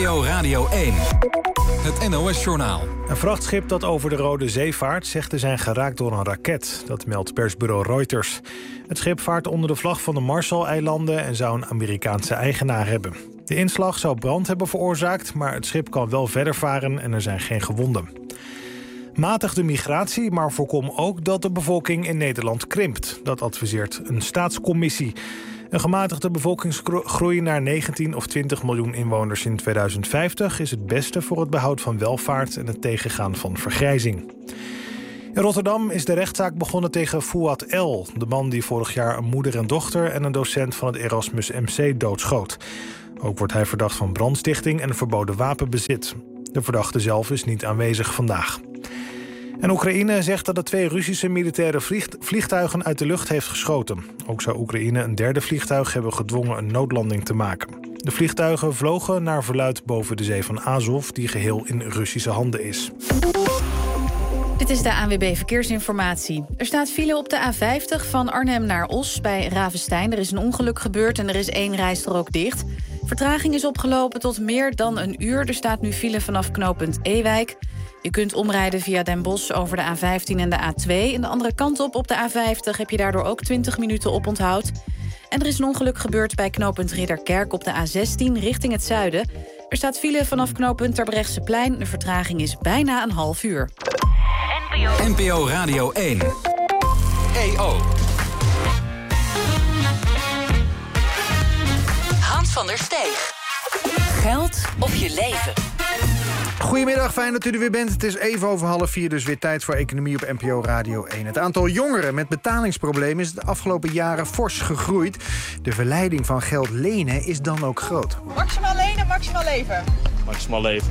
NPO Radio 1. Het NOS-journaal. Een vrachtschip dat over de Rode Zee vaart zegt te zijn geraakt door een raket. Dat meldt persbureau Reuters. Het schip vaart onder de vlag van de Marshall-eilanden en zou een Amerikaanse eigenaar hebben. De inslag zou brand hebben veroorzaakt, maar het schip kan wel verder varen en er zijn geen gewonden. Matig de migratie, maar voorkom ook dat de bevolking in Nederland krimpt. Dat adviseert een staatscommissie. Een gematigde bevolkingsgroei naar 19 of 20 miljoen inwoners in 2050... is het beste voor het behoud van welvaart en het tegengaan van vergrijzing. In Rotterdam is de rechtszaak begonnen tegen Fouad L., de man die vorig jaar een moeder en dochter en een docent van het Erasmus MC doodschoot. Ook wordt hij verdacht van brandstichting en verboden wapenbezit. De verdachte zelf is niet aanwezig vandaag. En Oekraïne zegt dat het 2 Russische militaire vliegtuigen uit de lucht heeft geschoten. Ook zou Oekraïne een derde vliegtuig hebben gedwongen een noodlanding te maken. De vliegtuigen vlogen naar verluidt boven de zee van Azov, die geheel in Russische handen is. Dit is de ANWB Verkeersinformatie. Er staat file op de A50 van Arnhem naar Os bij Ravestein. Er is een ongeluk gebeurd en er is 1 rijstrook dicht. Vertraging is opgelopen tot meer dan een uur. Er staat nu file vanaf knooppunt Ewijk. Je kunt omrijden via Den Bosch over de A15 en de A2. En de andere kant op de A50 heb je daardoor ook 20 minuten oponthoud. En er is een ongeluk gebeurd bij knooppunt Ridderkerk op de A16 richting het zuiden. Er staat file vanaf knooppunt Terbrechtseplein. De vertraging is bijna een half uur. NPO Radio 1. EO. Hans van der Steeg. Geld of je leven. Goedemiddag, fijn dat u er weer bent. Het is even over 3:30, dus weer tijd voor Economie op NPO Radio 1. Het aantal jongeren met betalingsproblemen is de afgelopen jaren fors gegroeid. De verleiding van geld lenen is dan ook groot. Maximaal lenen, maximaal leven. Maximaal leven.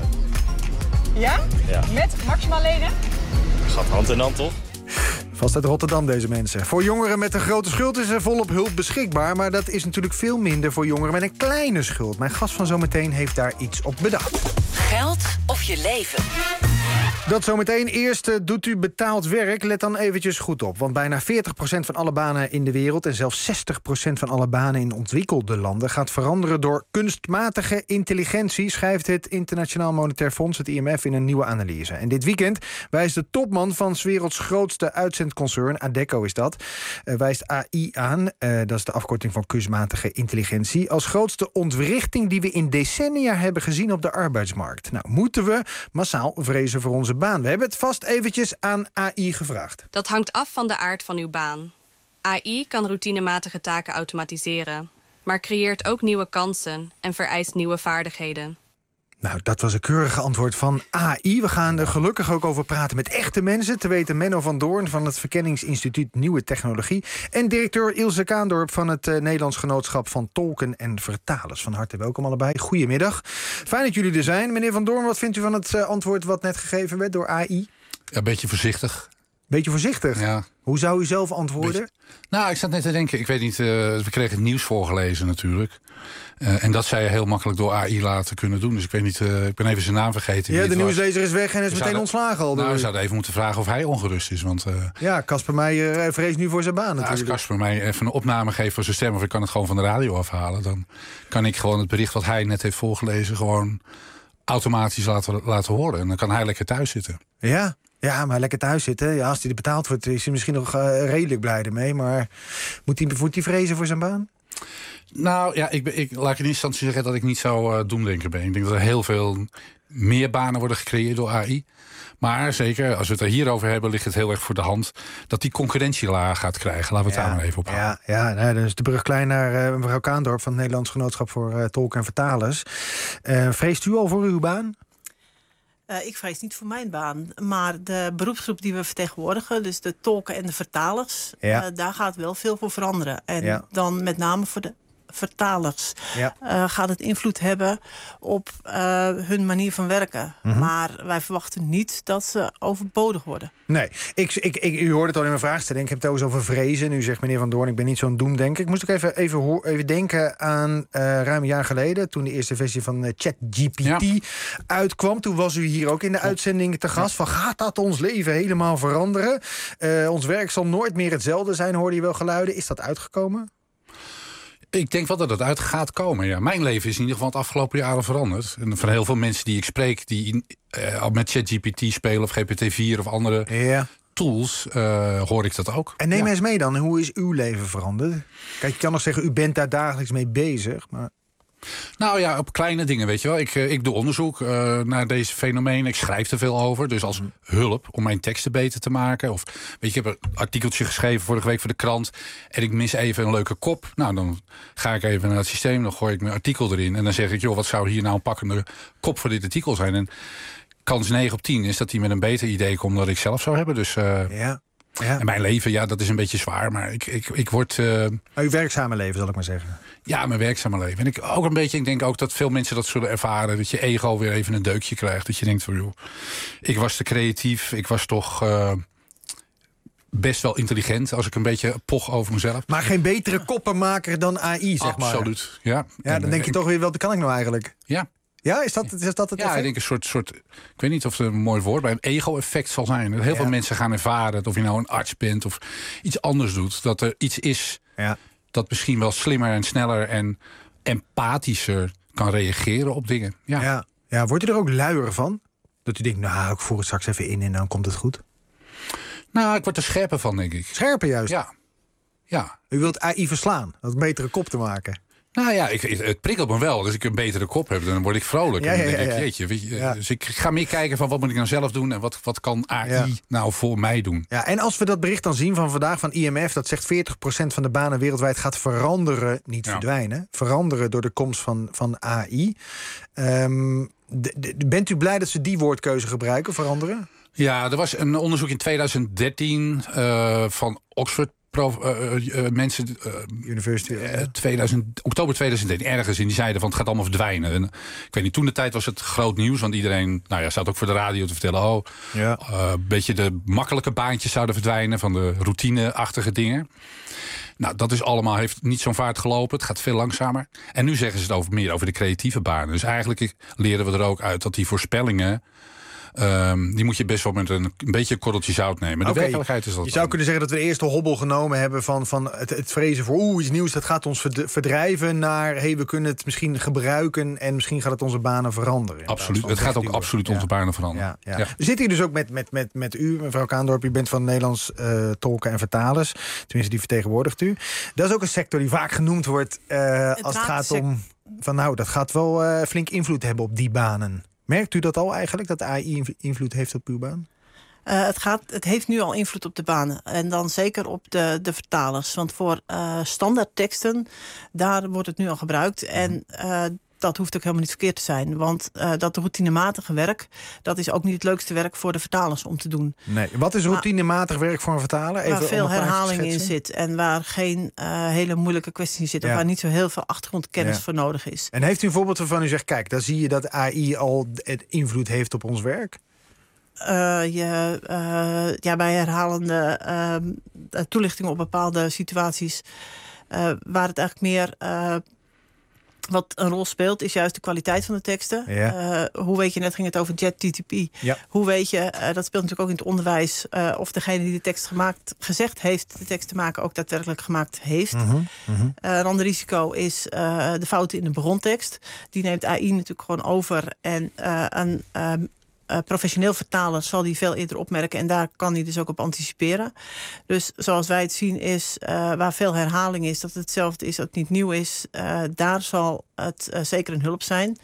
Ja? Ja. Met maximaal lenen? Gaat hand in hand, toch? Vast uit Rotterdam, deze mensen. Voor jongeren met een grote schuld is er volop hulp beschikbaar. Maar dat is natuurlijk veel minder voor jongeren met een kleine schuld. Mijn gast van zometeen heeft daar iets op bedacht. Geld of je leven. Dat zometeen. Eerst doet u betaald werk. Let dan eventjes goed op. Want bijna 40% van alle banen in de wereld... en zelfs 60% van alle banen in ontwikkelde landen... gaat veranderen door kunstmatige intelligentie... schrijft het Internationaal Monetair Fonds, het IMF... in een nieuwe analyse. En dit weekend wijst de topman van 's werelds grootste uitzendconcern... Adecco is dat, wijst AI aan... dat is de afkorting van kunstmatige intelligentie... als grootste ontwrichting die we in decennia hebben gezien op de arbeidsmarkt. Nou, moeten we massaal vrezen voor onze baan? We hebben het vast eventjes aan AI gevraagd. Dat hangt af van de aard van uw baan. AI kan routinematige taken automatiseren, maar creëert ook nieuwe kansen en vereist nieuwe vaardigheden. Nou, dat was een keurige antwoord van AI. We gaan er gelukkig ook over praten met echte mensen. Te weten Menno van Doorn van het Verkenningsinstituut Nieuwe Technologie... en directeur Ilse Kaandorp van het Nederlands Genootschap van Tolken en Vertalers. Van harte welkom allebei. Goedemiddag. Fijn dat jullie er zijn. Meneer van Doorn, wat vindt u van het antwoord wat net gegeven werd door AI? Ja, een beetje voorzichtig. Beetje voorzichtig? Ja. Hoe zou u zelf antwoorden? Nou, ik zat net te denken, ik weet niet, we kregen het nieuws voorgelezen natuurlijk. En dat zij heel makkelijk door AI laten kunnen doen. Dus ik weet niet, ik ben even zijn naam vergeten. Ja, de nieuwslezer is weg en is meteen ontslagen al. Nou, we zouden even moeten vragen of hij ongerust is. Want, ja, Casper Meijer vreest nu voor zijn baan natuurlijk. Als Casper mij even een opname geeft voor zijn stem... of ik kan het gewoon van de radio afhalen... dan kan ik gewoon het bericht wat hij net heeft voorgelezen... gewoon automatisch laten horen. En dan kan hij lekker thuis zitten. Ja. Ja, maar lekker thuis zitten. Ja, als hij betaald wordt, is hij misschien nog redelijk blij ermee. Maar moet hij vrezen voor zijn baan? Nou ja, laat ik in eerste instantie zeggen dat ik niet zo doemdenker ben. Ik denk dat er heel veel meer banen worden gecreëerd door AI. Maar zeker, als we het er hierover hebben, ligt het heel erg voor de hand... dat die concurrentie laag gaat krijgen. Laten we het daar maar even op houden. Ja, nou, dan is de brug klein naar mevrouw Kaandorp... van het Nederlands Genootschap voor Tolken en Vertalers. Vreest u al voor uw baan? Ik vrees niet voor mijn baan. Maar de beroepsgroep die we vertegenwoordigen... dus de tolken en de vertalers... daar gaat wel veel voor veranderen. En dan met name voor de vertalers gaat het invloed hebben op hun manier van werken. Maar wij verwachten niet dat ze overbodig worden. Nee, u hoorde het al in mijn vraagstelling. Ik heb het ook eens over vrezen. Nu zegt meneer Van Doorn, ik ben niet zo'n doemdenker. Ik moest ook even denken aan ruim een jaar geleden... toen de eerste versie van ChatGPT uitkwam. Toen was u hier ook in de uitzending te gast. Van, gaat dat ons leven helemaal veranderen? Ons werk zal nooit meer hetzelfde zijn, hoorde je wel geluiden. Is dat uitgekomen? Ik denk wel dat het uit gaat komen, ja. Mijn leven is in ieder geval het afgelopen jaren veranderd. En van heel veel mensen die ik spreek... die al met ChatGPT spelen of GPT-4 of andere tools... hoor ik dat ook. En neem eens mee dan, hoe is uw leven veranderd? Kijk, je kan nog zeggen, u bent daar dagelijks mee bezig, maar... Nou ja, op kleine dingen, weet je wel. Ik doe onderzoek naar deze fenomenen. Ik schrijf er veel over, dus als hulp om mijn teksten beter te maken. Of weet je, ik heb een artikeltje geschreven vorige week voor de krant... en ik mis even een leuke kop. Nou, dan ga ik even naar het systeem, dan gooi ik mijn artikel erin... en dan zeg ik, joh, wat zou hier nou een pakkende kop voor dit artikel zijn? En kans 9 op 10 is dat hij met een beter idee komt dan ik zelf zou hebben. Dus en mijn leven, dat is een beetje zwaar, maar ik word... Uw werkzame leven, zal ik maar zeggen. Ja, mijn werkzame leven. En ik denk ook dat veel mensen dat zullen ervaren. Dat je ego weer even een deukje krijgt. Dat je denkt van, joh, ik was te creatief. Ik was toch best wel intelligent. Als ik een beetje poch over mezelf. Maar geen betere koppenmaker dan AI, zeg maar. Absoluut, ja. Ja, dan denk je toch weer, wat kan ik nou eigenlijk? Ja. Ja, is dat het effect? Ja, ik denk een soort... Ik weet niet of het een mooi woord... maar een ego-effect zal zijn. Dat heel veel mensen gaan ervaren... dat of je nou een arts bent of iets anders doet... dat er iets is dat misschien wel slimmer en sneller... en empathischer kan reageren op dingen. Ja, wordt u er ook luier van? Dat u denkt, nou, ik voer het straks even in en dan komt het goed? Nou, ik word er scherper van, denk ik. Scherper juist? Ja. U wilt AI verslaan, dat een betere kop te maken? Nou ja, het prikkelt me wel. Als ik een betere kop heb, dan word ik vrolijk. En dan denk ik, jeetje. Dus ik ga meer kijken van wat moet ik nou zelf doen... en wat kan AI nou voor mij doen. Ja, en als we dat bericht dan zien van vandaag van IMF... dat zegt 40% van de banen wereldwijd gaat veranderen, niet verdwijnen... veranderen door de komst van AI. Bent u blij dat ze die woordkeuze gebruiken, veranderen? Ja, er was een onderzoek in 2013 van Oxford... mensen... University. Oktober 2013, ergens in, die zeiden van het gaat allemaal verdwijnen. En, ik weet niet, toen de tijd was het groot nieuws, want iedereen zat ook voor de radio te vertellen... een beetje de makkelijke baantjes zouden verdwijnen van de routine-achtige dingen. Nou, dat is allemaal, heeft niet zo'n vaart gelopen. Het gaat veel langzamer. En nu zeggen ze het meer over de creatieve banen. Dus eigenlijk leren we er ook uit dat die voorspellingen... die moet je best wel met een beetje een korreltje zout nemen. De werkelijkheid is dat. Je zou kunnen zeggen dat we de eerste hobbel genomen hebben van het vrezen voor iets nieuws, dat gaat ons verdrijven naar we kunnen het misschien gebruiken en misschien gaat het onze banen veranderen. Absoluut. Het gaat ook absoluut onze banen veranderen. Ja. We zitten hier dus ook met u, mevrouw Kaandorp. U bent van Nederlands tolken en vertalers. Tenminste, die vertegenwoordigt u. Dat is ook een sector die vaak genoemd wordt als het gaat om van dat gaat wel flink invloed hebben op die banen. Merkt u dat al eigenlijk, dat AI invloed heeft op uw baan? Het heeft nu al invloed op de banen. En dan zeker op de vertalers. Want voor standaard teksten, daar wordt het nu al gebruikt. En dat hoeft ook helemaal niet verkeerd te zijn. Want dat routinematige werk, dat is ook niet het leukste werk voor de vertalers om te doen. Nee. Wat is routinematig werk voor een vertaler? Waar veel herhaling in zit en waar geen hele moeilijke kwesties in zitten. Of waar niet zo heel veel achtergrondkennis voor nodig is. En heeft u een voorbeeld waarvan u zegt, kijk, dan zie je dat AI al invloed heeft op ons werk? Bij herhalende toelichtingen op bepaalde situaties... waar het eigenlijk meer... wat een rol speelt, is juist de kwaliteit van de teksten. Hoe weet je, net ging het over JetGTP. Hoe weet je, dat speelt natuurlijk ook in het onderwijs... of degene die de tekst gezegd heeft de tekst te maken... ook daadwerkelijk gemaakt heeft. Een ander risico is de fouten in de brontekst. Die neemt AI natuurlijk gewoon over. En een professioneel vertaler zal die veel eerder opmerken... en daar kan hij dus ook op anticiperen. Dus zoals wij het zien is, waar veel herhaling is... dat het hetzelfde is, dat het niet nieuw is... daar zal het zeker een hulp zijn.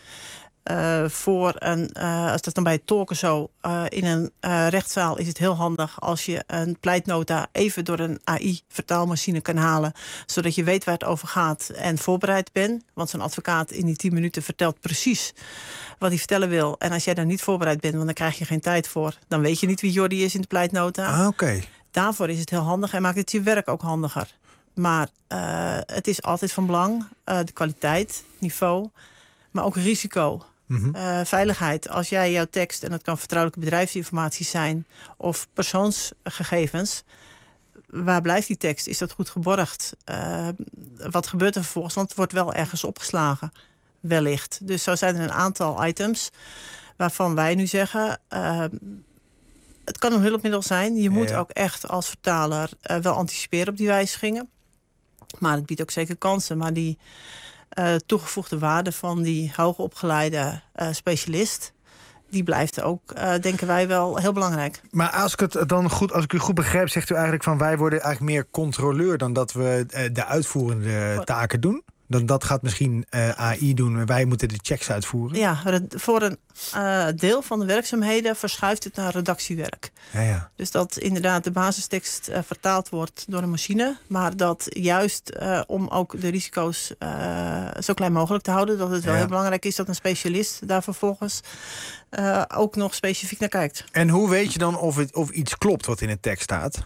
Als dat dan bij het tolken zo... in een rechtszaal is het heel handig... als je een pleitnota even door een AI-vertaalmachine kan halen... zodat je weet waar het over gaat en voorbereid bent. Want zo'n advocaat in die 10 minuten vertelt precies... wat hij vertellen wil. En als jij daar niet voorbereid bent, want dan krijg je geen tijd voor... dan weet je niet wie Jordi is in de pleitnota. Daarvoor is het heel handig en maakt het je werk ook handiger. Maar het is altijd van belang. De kwaliteit, niveau, maar ook risico. Veiligheid. Als jij jouw tekst, en dat kan vertrouwelijke bedrijfsinformatie zijn... of persoonsgegevens... waar blijft die tekst? Is dat goed geborgd? Wat gebeurt er vervolgens? Want het wordt wel ergens opgeslagen. Wellicht. Dus zo zijn er een aantal items waarvan wij nu zeggen... het kan een hulpmiddel zijn. Je moet ook echt als vertaler wel anticiperen op die wijzigingen. Maar het biedt ook zeker kansen. Maar die toegevoegde waarde van die hoogopgeleide specialist, die blijft ook, denken wij, wel heel belangrijk. Maar als ik u goed begrijp, zegt u eigenlijk van wij worden eigenlijk meer controleur dan dat we de uitvoerende taken doen? Dat gaat misschien AI doen en wij moeten de checks uitvoeren? Ja, voor een deel van de werkzaamheden verschuift het naar redactiewerk. Ja. Dus dat inderdaad de basistekst vertaald wordt door een machine. Maar dat juist om ook de risico's zo klein mogelijk te houden. Dat het wel heel belangrijk is dat een specialist daar vervolgens ook nog specifiek naar kijkt. En hoe weet je dan of iets klopt wat in de tekst staat?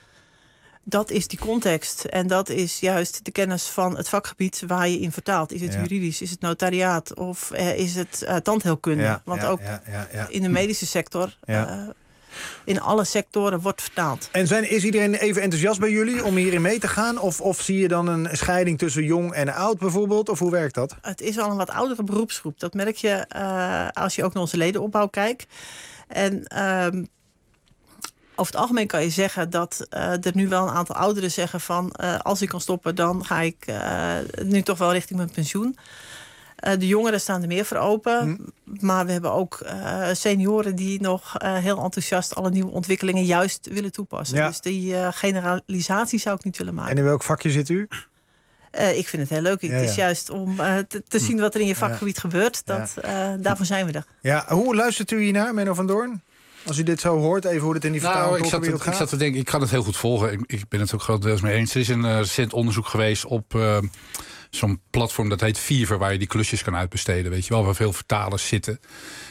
Dat is die context. En dat is juist de kennis van het vakgebied waar je in vertaalt. Is het juridisch, is het notariaat of is het tandheelkunde? Want ook in de medische sector, in alle sectoren wordt vertaald. En is iedereen even enthousiast bij jullie om hierin mee te gaan? Of zie je dan een scheiding tussen jong en oud bijvoorbeeld? Of hoe werkt dat? Het is al een wat oudere beroepsgroep. Dat merk je als je ook naar onze ledenopbouw kijkt. En over het algemeen kan je zeggen dat er nu wel een aantal ouderen zeggen van als ik kan stoppen, dan ga ik nu toch wel richting mijn pensioen. De jongeren staan er meer voor open. Maar we hebben ook senioren die nog heel enthousiast alle nieuwe ontwikkelingen juist willen toepassen. Ja. Dus die generalisatie zou ik niet willen maken. En in welk vakje zit u? Ik vind het heel leuk. Het is juist om te zien wat er in je vakgebied gebeurt. Daarvoor zijn we er. Ja, hoe luistert u hiernaar, Menno van Doorn? Als u dit zo hoort, even hoe het in die vertaalwereld gaat. Ik zat te denken, ik kan het heel goed volgen. Ik ben het ook grotendeels mee eens. Er is een recent onderzoek geweest op zo'n platform dat heet Fiverr, waar je die klusjes kan uitbesteden. Weet je wel, waar veel vertalers zitten.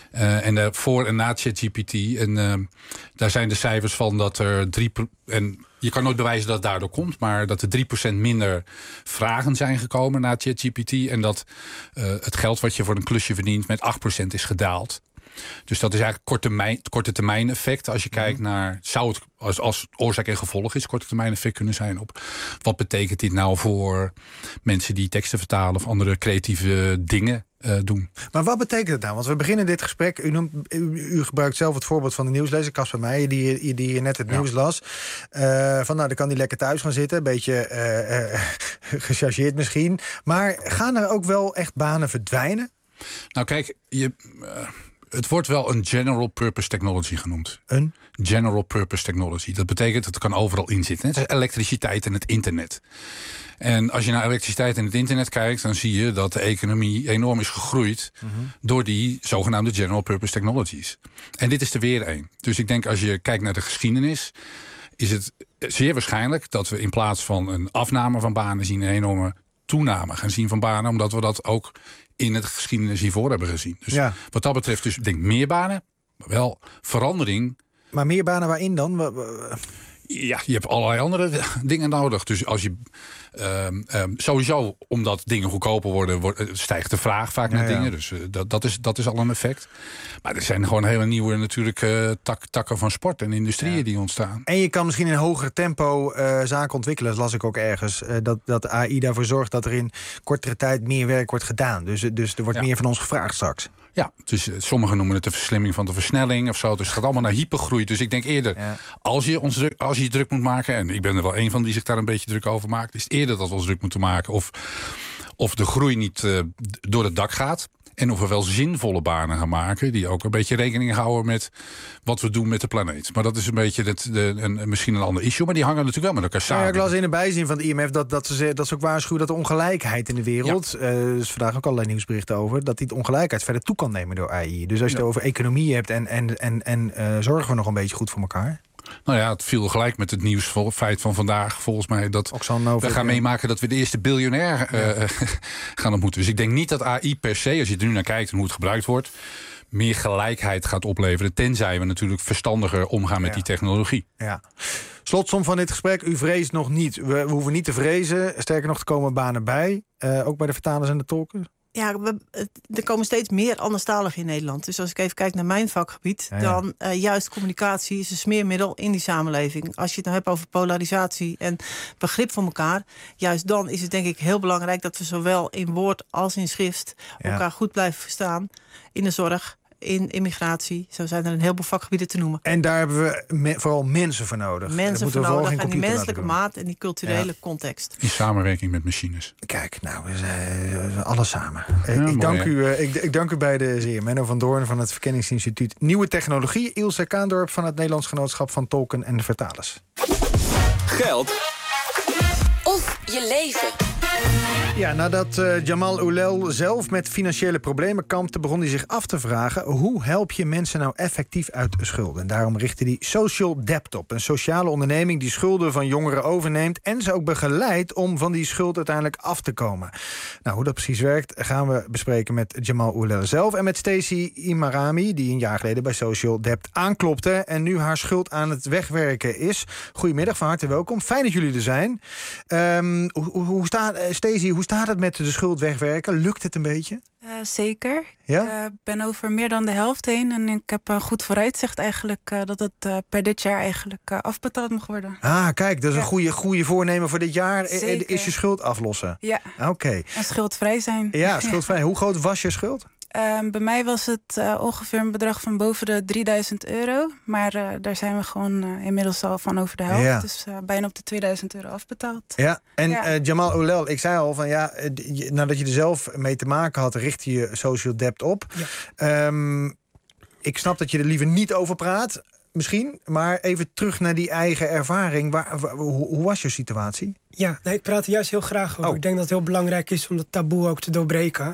En voor en na ChatGPT. En daar zijn de cijfers van dat er en je kan nooit bewijzen dat het daardoor komt, maar dat er 3% minder vragen zijn gekomen na ChatGPT. En dat het geld wat je voor een klusje verdient met 8% is gedaald. Dus dat is eigenlijk korte termijn effect. Als je kijkt naar, zou het als oorzaak en gevolg is korte termijn effect kunnen zijn op wat betekent dit nou voor mensen die teksten vertalen of andere creatieve dingen doen. Maar wat betekent het nou? Want we beginnen dit gesprek. U gebruikt zelf het voorbeeld van de nieuwslezer Casper Meijer, die net het nieuws las. Dan kan hij lekker thuis gaan zitten. Een beetje gechargeerd misschien. Maar gaan er ook wel echt banen verdwijnen? Nou kijk, het wordt wel een general purpose technology genoemd. Een? General purpose technology. Dat betekent dat het kan overal in zitten. Het is elektriciteit en het internet. En als je naar elektriciteit en het internet kijkt, dan zie je dat de economie enorm is gegroeid door die zogenaamde general purpose technologies. En dit is er weer een. Dus ik denk als je kijkt naar de geschiedenis, is het zeer waarschijnlijk dat we in plaats van een afname van banen zien een enorme toename gaan zien van banen, omdat we dat ook in het geschiedenis hiervoor hebben gezien. Dus wat dat betreft, dus ik denk meer banen, maar wel verandering. Maar meer banen waarin dan? Ja, je hebt allerlei andere dingen nodig. Dus als je sowieso, omdat dingen goedkoper worden, stijgt de vraag vaak naar dingen. Dus dat is al een effect. Maar er zijn gewoon hele nieuwe natuurlijk takken van sport en industrieën die ontstaan. En je kan misschien in een hoger tempo zaken ontwikkelen. Dat las ik ook ergens. Dat AI daarvoor zorgt dat er in kortere tijd meer werk wordt gedaan. Dus er wordt meer van ons gevraagd straks. Ja, dus sommigen noemen het de verslimming van de versnelling of zo. Dus het gaat allemaal naar hypergroei. Dus ik denk eerder, als je druk moet maken, en ik ben er wel een van die zich daar een beetje druk over maakt, is het eerder dat we ons druk moeten maken of de groei niet door het dak gaat. En of we wel zinvolle banen gaan maken die ook een beetje rekening houden met wat we doen met de planeet. Maar dat is een beetje misschien een ander issue. Maar die hangen natuurlijk wel met elkaar samen. Ja, ik las in de bijzin van het IMF dat ze ook waarschuwen dat de ongelijkheid in de wereld, dus vandaag ook allerlei nieuwsberichten over, dat die ongelijkheid verder toe kan nemen door AI. Dus als je het over economie hebt en zorgen we nog een beetje goed voor elkaar? Nou ja, het viel gelijk met het nieuwsfeit van vandaag, volgens mij, dat we gaan meemaken dat we de eerste biljonair gaan ontmoeten. Dus ik denk niet dat AI per se, als je er nu naar kijkt en hoe het gebruikt wordt, meer gelijkheid gaat opleveren, tenzij we natuurlijk verstandiger omgaan met die technologie. Ja. Slotsom van dit gesprek, u vreest nog niet. We hoeven niet te vrezen, sterker nog, er komen banen bij, ook bij de vertalers en de tolken. Ja, er komen steeds meer anderstaligen in Nederland. Dus als ik even kijk naar mijn vakgebied, dan juist communicatie is een smeermiddel in die samenleving. Als je het nou hebt over polarisatie en begrip voor elkaar, juist dan is het denk ik heel belangrijk dat we zowel in woord als in schrift elkaar goed blijven verstaan in de zorg, in immigratie. Zo zijn er een heleboel vakgebieden te noemen. En daar hebben we vooral mensen voor nodig. Mensen voor nodig en die menselijke maat en die culturele context. In samenwerking met machines. Kijk, nou, alles samen. Ja, Ik dank u beiden zeer. Menno van Doorn van het Verkenningsinstituut Nieuwe Technologie. Ilse Kaandorp van het Nederlands Genootschap van Tolken en Vertalers. Geld of je leven. Ja, nadat Jamal Oulel zelf met financiële problemen kampte, begon hij zich af te vragen: hoe help je mensen nou effectief uit schulden? En daarom richtte hij Social Debt op, een sociale onderneming die schulden van jongeren overneemt en ze ook begeleidt om van die schuld uiteindelijk af te komen. Nou, hoe dat precies werkt, gaan we bespreken met Jamal Oulel zelf en met Stacey Imarami, die een jaar geleden bij Social Debt aanklopte en nu haar schuld aan het wegwerken is. Goedemiddag, van harte welkom. Fijn dat jullie er zijn. Stacey, hoe staat het met de schuld wegwerken? Lukt het een beetje? Zeker. Ja? Ik ben over meer dan de helft heen. En ik heb een goed vooruitzicht eigenlijk dat het per dit jaar eigenlijk afbetaald mag worden. Ah, kijk, dat is een goede voornemen voor dit jaar. Zeker. Is je schuld aflossen? Ja. Oké. En schuldvrij zijn. Ja, schuldvrij. Hoe groot was je schuld? Bij mij was het ongeveer een bedrag van boven de €3.000. Maar daar zijn we gewoon inmiddels al van over de helft. Ja. Dus bijna op de €2.000 afbetaald. Ja, en Jamal Oulel, ik zei al van nadat je er zelf mee te maken had, richt je Social Debt op. Ja. Ik snap dat je er liever niet over praat, misschien. Maar even terug naar die eigen ervaring. Hoe was je situatie? Ja, ik praat er juist heel graag over. Ik denk dat het heel belangrijk is om dat taboe ook te doorbreken.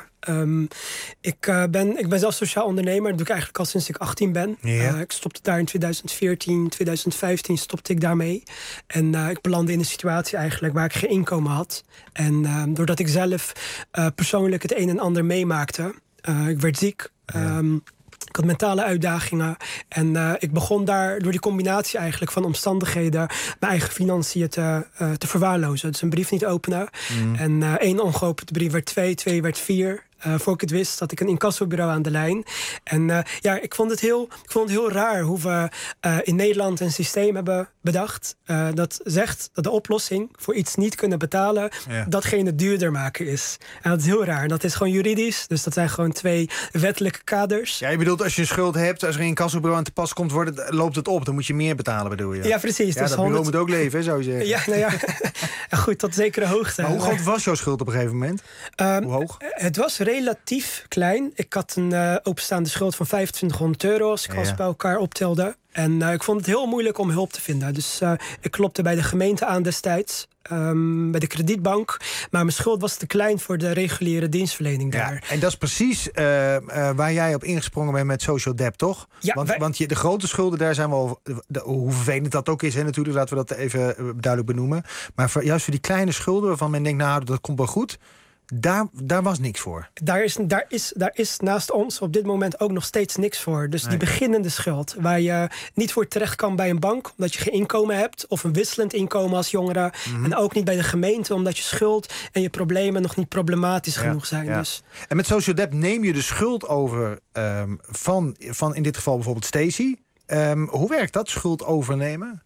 Ik ben zelf sociaal ondernemer. Dat doe ik eigenlijk al sinds ik 18 ben. Ja. Ik stopte daar in 2014, 2015 stopte ik daarmee. En ik belandde in een situatie eigenlijk waar ik geen inkomen had. En doordat ik zelf persoonlijk het een en ander meemaakte. Ik werd ziek. Ja. Ik had mentale uitdagingen. En ik begon daar door die combinatie eigenlijk van omstandigheden mijn eigen financiën te verwaarlozen. Dus een brief niet openen. En 1 ongeopende brief werd 2 werd 4. Voor ik het wist, had ik een incassobureau aan de lijn. En ik vond het heel raar hoe we in Nederland een systeem hebben bedacht. Dat zegt dat de oplossing voor iets niet kunnen betalen, datgene duurder maken is. En dat is heel raar. Dat is gewoon juridisch. Dus dat zijn gewoon 2 wettelijke kaders. Ja, je bedoelt als je een schuld hebt, als er een incassobureau aan te pas komt, loopt het op. Dan moet je meer betalen, bedoel je? Ja, precies. Ja, dus dat bureau moet ook leven, zou je zeggen. Ja, nou ja. Goed, tot zekere hoogte. Maar hoe groot was jouw schuld op een gegeven moment? Hoe hoog? Het was relatief klein. Ik had een openstaande schuld van €2500 als ik alles bij elkaar optelde. En ik vond het heel moeilijk om hulp te vinden. Dus ik klopte bij de gemeente aan destijds. Bij de kredietbank. Maar mijn schuld was te klein voor de reguliere dienstverlening daar. Ja, en dat is precies waar jij op ingesprongen bent met Social Debt, toch? Ja, want de grote schulden, daar zijn we al... Hoe vervelend dat ook is, natuurlijk, laten we dat even duidelijk benoemen. Maar juist voor die kleine schulden waarvan men denkt, nou, dat komt wel goed. Daar was niks voor. Daar is naast ons op dit moment ook nog steeds niks voor. Dus die beginnende schuld, waar je niet voor terecht kan bij een bank, omdat je geen inkomen hebt, of een wisselend inkomen als jongere. En ook niet bij de gemeente, omdat je schuld en je problemen nog niet problematisch genoeg zijn. Ja. Dus. En met Social Debt neem je de schuld over van in dit geval bijvoorbeeld Stacey. Hoe werkt dat, schuld overnemen?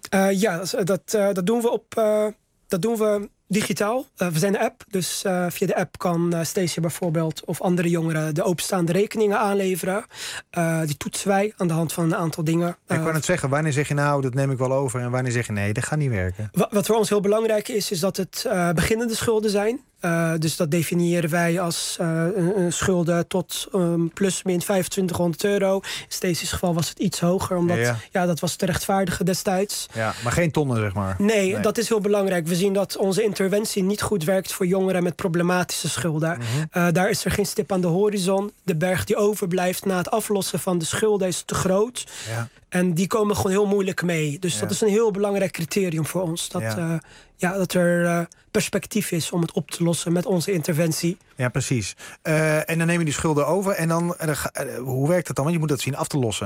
Dat doen we digitaal. We zijn een app, dus via de app kan Stacey bijvoorbeeld of andere jongeren de openstaande rekeningen aanleveren. Die toetsen wij aan de hand van een aantal dingen. Ik wou net zeggen, wanneer zeg je nou, dat neem ik wel over, en wanneer zeg je nee, dat gaat niet werken? Wat voor ons heel belangrijk is dat het beginnende schulden zijn. Dus dat definiëren wij als schulden tot plus min €2500. In Stacey's geval was het iets hoger, omdat dat was te rechtvaardigen destijds. Ja, maar geen tonnen, zeg maar. Nee, dat is heel belangrijk. We zien dat onze interventie niet goed werkt voor jongeren met problematische schulden. Daar is er geen stip aan de horizon. De berg die overblijft na het aflossen van de schulden is te groot. Ja. En die komen gewoon heel moeilijk mee. Dus dat is een heel belangrijk criterium voor ons. Dat er perspectief is om het op te lossen met onze interventie. Ja, precies. En dan neem je die schulden over. En dan, hoe werkt dat dan? Want je moet dat zien af te lossen.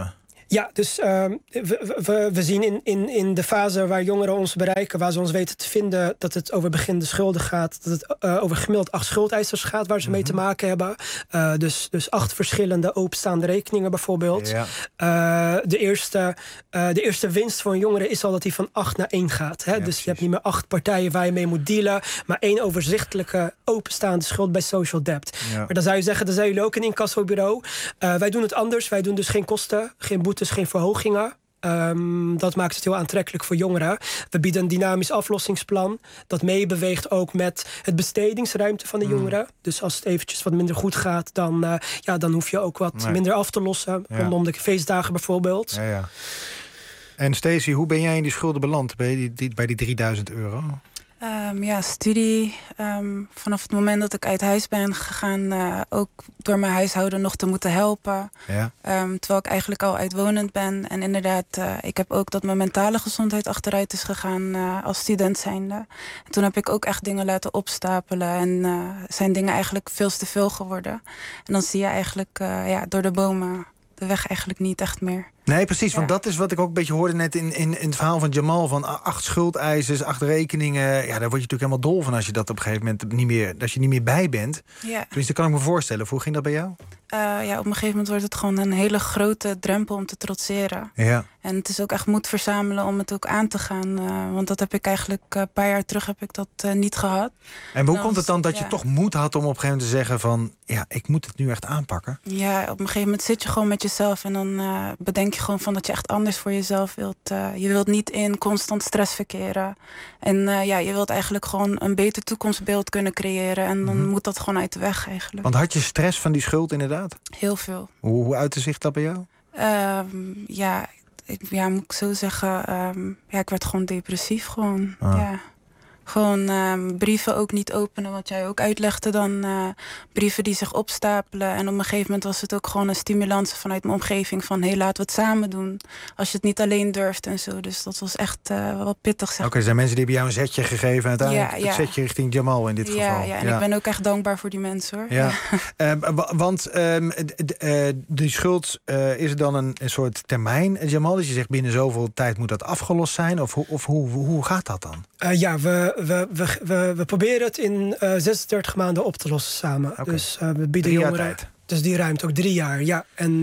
Ja, dus we zien in de fase waar jongeren ons bereiken, waar ze ons weten te vinden, dat het over beginnende schulden gaat. Dat het over gemiddeld 8 schuldeisers gaat waar ze mee te maken hebben. Dus 8 verschillende openstaande rekeningen bijvoorbeeld. Ja. De eerste winst voor een jongere is al dat hij van 8 naar 1 gaat. Hè? Ja, dus precies. Je hebt niet meer 8 partijen waar je mee moet dealen, maar 1 overzichtelijke openstaande schuld bij social debt. Ja. Maar dan zou je zeggen, dan zijn jullie ook een incassobureau. Wij doen het anders. Wij doen dus geen kosten, geen boetes, geen verhogingen. Dat maakt het heel aantrekkelijk voor jongeren. We bieden een dynamisch aflossingsplan dat meebeweegt ook met het bestedingsruimte van de jongeren. Dus als het eventjes wat minder goed gaat, dan hoef je ook wat minder af te lossen. Ja. Rondom de feestdagen bijvoorbeeld. Ja, ja. En Stacey, hoe ben jij in die schulden beland bij die €3000? Studie. Vanaf het moment dat ik uit huis ben gegaan, ook door mijn huishouden nog te moeten helpen. Ja. Terwijl ik eigenlijk al uitwonend ben. En inderdaad, ik heb ook dat mijn mentale gezondheid achteruit is gegaan als student zijnde. En toen heb ik ook echt dingen laten opstapelen. En zijn dingen eigenlijk veel te veel geworden. En dan zie je eigenlijk door de bomen de weg eigenlijk niet echt meer. Nee, precies, want dat is wat ik ook een beetje hoorde net in het verhaal van Jamal, van 8 schuldeisers, 8 rekeningen. Ja, daar word je natuurlijk helemaal dol van als je dat op een gegeven moment niet meer bij bent. Ja. Tenminste, kan ik me voorstellen. Hoe ging dat bij jou? Op een gegeven moment wordt het gewoon een hele grote drempel om te trotseren. Ja. En het is ook echt moed verzamelen om het ook aan te gaan. Want dat heb ik eigenlijk een paar jaar terug heb ik dat niet gehad. En hoe komt het dan dat je toch moed had om op een gegeven moment te zeggen van, ja, ik moet het nu echt aanpakken? Ja, op een gegeven moment zit je gewoon met jezelf en dan bedenk je gewoon van dat je echt anders voor jezelf wilt. Je wilt niet in constant stress verkeren. En je wilt eigenlijk gewoon een beter toekomstbeeld kunnen creëren. En dan moet dat gewoon uit de weg eigenlijk. Want had je stress van die schuld inderdaad? Heel veel. Hoe uitte zich dat bij jou? Moet ik zo zeggen. Ik werd gewoon depressief gewoon. Ja. Gewoon brieven ook niet openen, wat jij ook uitlegde dan. Brieven die zich opstapelen. En op een gegeven moment was het ook gewoon een stimulans vanuit mijn omgeving. Van, laten we het samen doen. Als je het niet alleen durft en zo. Dus dat was echt wel pittig. Oké, er zijn mensen die hebben jou een zetje gegeven. En uiteindelijk het zetje richting Jamal in dit geval. Ja, en ik ben ook echt dankbaar voor die mensen, hoor. Ja. Want die schuld, is er dan een soort termijn, Jamal? Dus je zegt binnen zoveel tijd moet dat afgelost zijn? Of hoe gaat dat dan? We proberen het in 36 maanden op te lossen samen. Okay. Dus we bieden jongeren. Dus die ruimt ook 3 jaar. Ja. En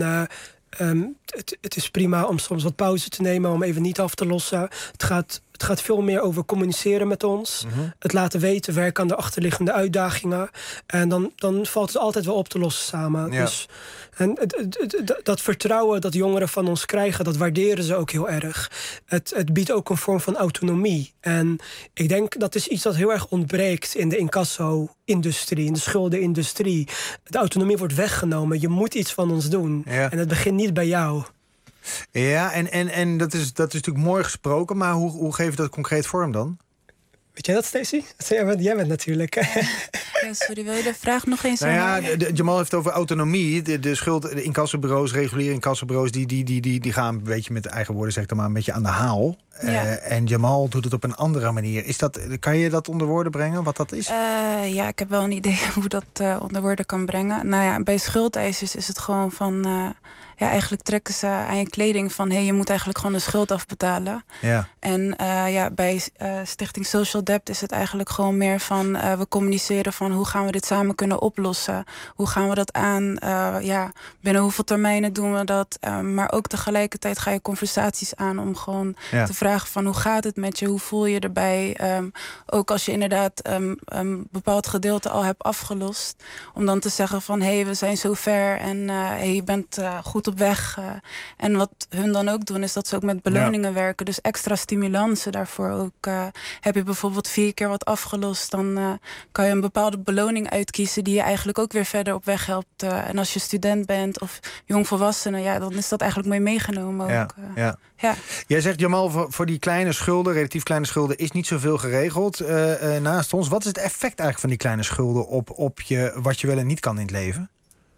het is prima om soms wat pauze te nemen, om even niet af te lossen. Het gaat veel meer over communiceren met ons. Het laten weten, werken aan de achterliggende uitdagingen. En dan valt het altijd wel op te lossen samen. Ja. Dus, en dat vertrouwen dat jongeren van ons krijgen, dat waarderen ze ook heel erg. Het biedt ook een vorm van autonomie. En ik denk dat is iets dat heel erg ontbreekt in de incasso-industrie, in de schuldenindustrie. De autonomie wordt weggenomen. Je moet iets van ons doen. Ja. En het begint niet bij jou. Ja, en dat is natuurlijk mooi gesproken, maar hoe geef je dat concreet vorm dan? Weet jij dat, Stacey? Jij bent natuurlijk. Sorry, wil je de vraag nog eens Jamal heeft over autonomie. De incassobureaus, reguliere incassobureaus, die gaan een beetje met eigen woorden, zeg maar, een beetje aan de haal. Ja. En Jamal doet het op een andere manier. Kan je dat onder woorden brengen, wat dat is? Ik heb wel een idee hoe dat onder woorden kan brengen. Nou ja, bij schuldeisers is het gewoon van, eigenlijk trekken ze aan je kleding van, je moet eigenlijk gewoon de schuld afbetalen. Ja. En bij Stichting Social Debt is het eigenlijk gewoon meer van, we communiceren van hoe gaan we dit samen kunnen oplossen? Hoe gaan we dat aan? Binnen hoeveel termijnen doen we dat? Maar ook tegelijkertijd ga je conversaties aan om gewoon te vragen van, hoe gaat het met je? Hoe voel je erbij? Ook als je inderdaad een bepaald gedeelte al hebt afgelost. Om dan te zeggen van, we zijn zo ver en je bent goed op weg. En wat hun dan ook doen, is dat ze ook met beloningen werken. Dus extra stimulansen daarvoor ook. Heb je bijvoorbeeld 4 keer wat afgelost, dan kan je een bepaalde beloning uitkiezen die je eigenlijk ook weer verder op weg helpt. En als je student bent of jongvolwassene, dan is dat eigenlijk mee meegenomen ook. Ja. Jij zegt, Jamal, voor die kleine schulden, relatief kleine schulden, is niet zoveel geregeld naast ons. Wat is het effect eigenlijk van die kleine schulden op wat je wel en niet kan in het leven?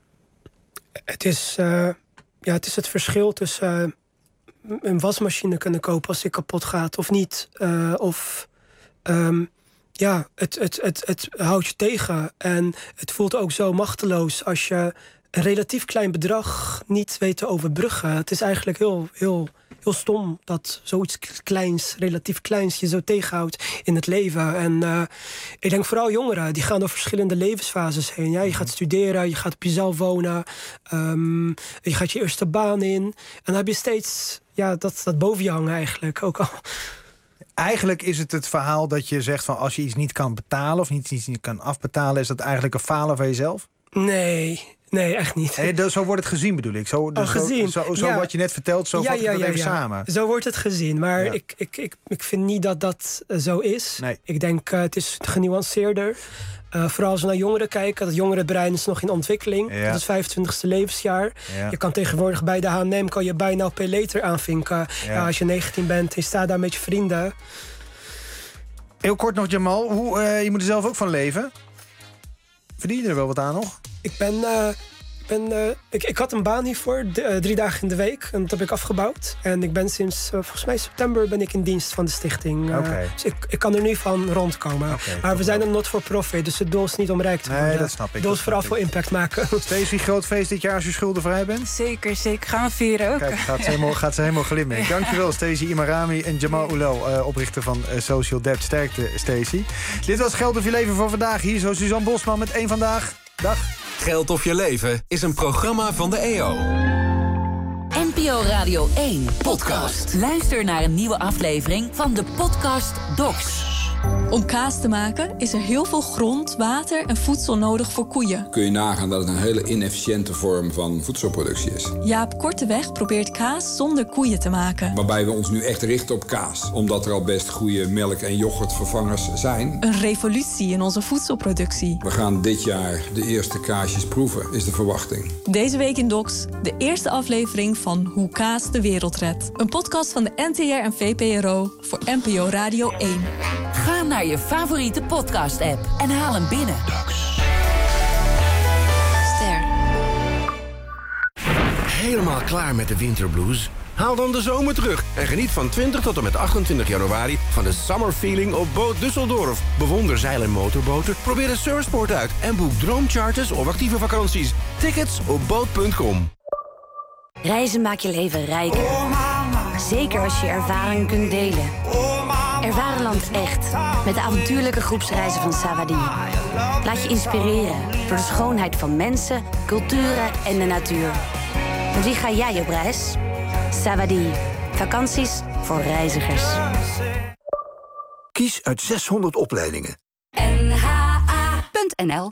Het is het verschil tussen een wasmachine kunnen kopen als die kapot gaat of niet. Het houdt je tegen. En het voelt ook zo machteloos als je een relatief klein bedrag niet weet te overbruggen. Het is eigenlijk heel stom dat zoiets relatief kleins, je zo tegenhoudt in het leven. En ik denk vooral jongeren, die gaan door verschillende levensfases heen. Ja? Je gaat studeren, je gaat op jezelf wonen, je gaat je eerste baan in. En dan heb je steeds dat boven je hangen eigenlijk ook al. Eigenlijk is het verhaal dat je zegt van als je iets niet kan betalen of iets niet kan afbetalen, is dat eigenlijk een falen van jezelf? Nee, echt niet. Zo wordt het gezien, bedoel ik. Zo wat je net vertelt, zo vat ik dat even samen. Zo wordt het gezien, maar ik vind niet dat zo is. Nee. Ik denk, het is genuanceerder. Vooral als we naar jongeren kijken. Het jongerenbrein is nog in ontwikkeling. Ja. Dat is 25e levensjaar. Ja. Je kan tegenwoordig bij de H&M kan je buy now pay later aanvinken. Ja, als je 19 bent en je staat daar met je vrienden. Heel kort nog, Jamal. Je moet er zelf ook van leven. Verdien je er wel wat aan nog? Ik had een baan hiervoor, 3 dagen in de week. En dat heb ik afgebouwd. En ik ben sinds, volgens mij september, ben ik in dienst van de stichting. Dus ik kan er nu van rondkomen. Maar we zijn een not-for-profit, dus het doel is niet om rijk te worden. Nee, dat snap ik. Het doel is vooral veel impact maken. Stacey, groot feest dit jaar als je schuldenvrij bent? Zeker. Gaan we vieren ook. Kijk, gaat ze helemaal glimmen. Dankjewel, Stacey Imarami en Jamal Oelel, oprichter van Social Debt. Sterkte, Stacey. Dit was Geld of je leven voor vandaag. Hier zo Suzanne Bosman met Eén Vandaag. Dag. Geld of je leven is een programma van de EO. NPO Radio 1 podcast. Luister naar een nieuwe aflevering van de podcast Docs. Om kaas te maken is er heel veel grond, water en voedsel nodig voor koeien. Kun je nagaan dat het een hele inefficiënte vorm van voedselproductie is. Jaap Korteweg probeert kaas zonder koeien te maken. Waarbij we ons nu echt richten op kaas. Omdat er al best goede melk- en yoghurtvervangers zijn. Een revolutie in onze voedselproductie. We gaan dit jaar de eerste kaasjes proeven, is de verwachting. Deze week in Docs, de eerste aflevering van Hoe kaas de wereld redt. Een podcast van de NTR en VPRO voor NPO Radio 1. Ga naar je favoriete podcast-app en haal hem binnen. Ster. Helemaal klaar met de winterblues? Haal dan de zomer terug en geniet van 20 tot en met 28 januari... van de Summer Feeling op Boot Düsseldorf. Bewonder zeil- en motorboten, probeer de surfsport uit... en boek droomcharters of actieve vakanties. Tickets op boot.com. Reizen maakt je leven rijker. Zeker als je ervaring kunt delen. Ervaar land echt. Met de avontuurlijke groepsreizen van Savadi. Laat je inspireren door de schoonheid van mensen, culturen en de natuur. Met wie ga jij op reis? Savadi. Vakanties voor reizigers. Kies uit 600 opleidingen. nha.nl.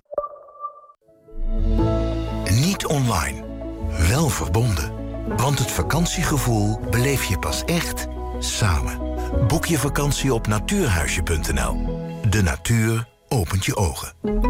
Niet online. Wel verbonden. Want het vakantiegevoel beleef je pas echt samen. Boek je vakantie op natuurhuisje.nl. De natuur opent je ogen.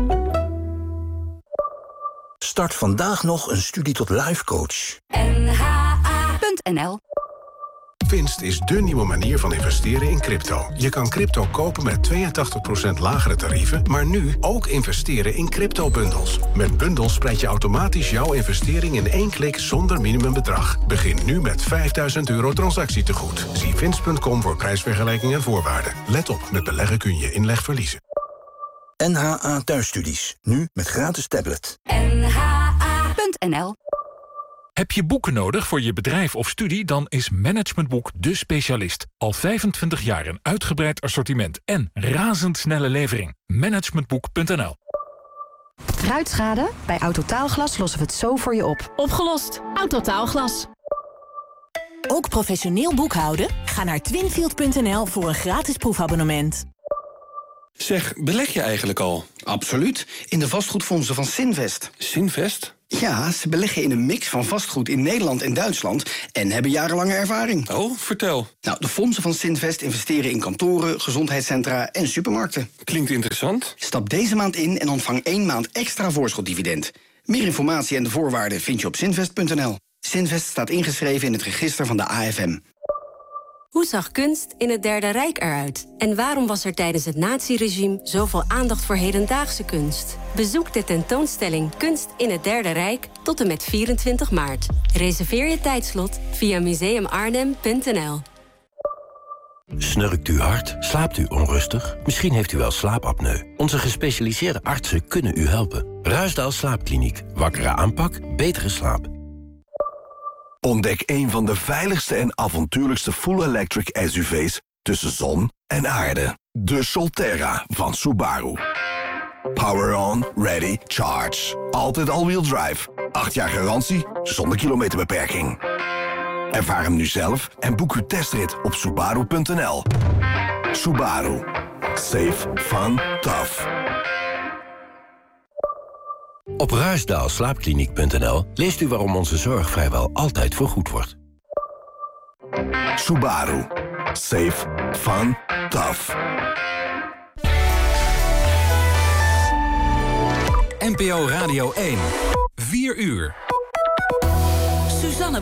Start vandaag nog een studie tot life coach. nha.nl. Vinst is dé nieuwe manier van investeren in crypto. Je kan crypto kopen met 82% lagere tarieven... maar nu ook investeren in crypto-bundels. Met bundels spreid je automatisch jouw investering in 1 klik zonder minimumbedrag. Begin nu met €5.000 transactietegoed. Zie vinst.com voor prijsvergelijking en voorwaarden. Let op, met beleggen kun je inleg verliezen. NHA Thuisstudies. Nu met gratis tablet. nha.nl. Heb je boeken nodig voor je bedrijf of studie? Dan is Management Boek de specialist. Al 25 jaar een uitgebreid assortiment en razendsnelle levering. Managementboek.nl. Ruitschade? Bij Autotaalglas lossen we het zo voor je op. Opgelost. Autotaalglas. Ook professioneel boekhouden? Ga naar Twinfield.nl voor een gratis proefabonnement. Zeg, beleg je eigenlijk al? Absoluut. In de vastgoedfondsen van Sinvest. Sinvest? Ja, ze beleggen in een mix van vastgoed in Nederland en Duitsland... en hebben jarenlange ervaring. Oh, vertel. Nou, de fondsen van Sinvest investeren in kantoren, gezondheidscentra en supermarkten. Klinkt interessant. Stap deze maand in en ontvang 1 maand extra voorschotdividend. Meer informatie en de voorwaarden vind je op Sinvest.nl. Sinvest staat ingeschreven in het register van de AFM. Hoe zag kunst in het Derde Rijk eruit? En waarom was er tijdens het naziregime zoveel aandacht voor hedendaagse kunst? Bezoek de tentoonstelling Kunst in het Derde Rijk tot en met 24 maart. Reserveer je tijdslot via museumarnhem.nl. Snurkt u hard? Slaapt u onrustig? Misschien heeft u wel slaapapneu. Onze gespecialiseerde artsen kunnen u helpen. Ruisdael Slaapkliniek. Wakkere aanpak, betere slaap. Ontdek een van de veiligste en avontuurlijkste full-electric SUV's tussen zon en aarde. De Solterra van Subaru. Power on, ready, charge. Altijd all-wheel drive. 8 jaar garantie, zonder kilometerbeperking. Ervaar hem nu zelf en boek uw testrit op Subaru.nl. Subaru. Safe, fun, tough. Op ruisdaalslaapkliniek.nl leest u waarom onze zorg vrijwel altijd vergoed wordt. Subaru. Safe, fun, tough. NPO Radio 1. 4 uur.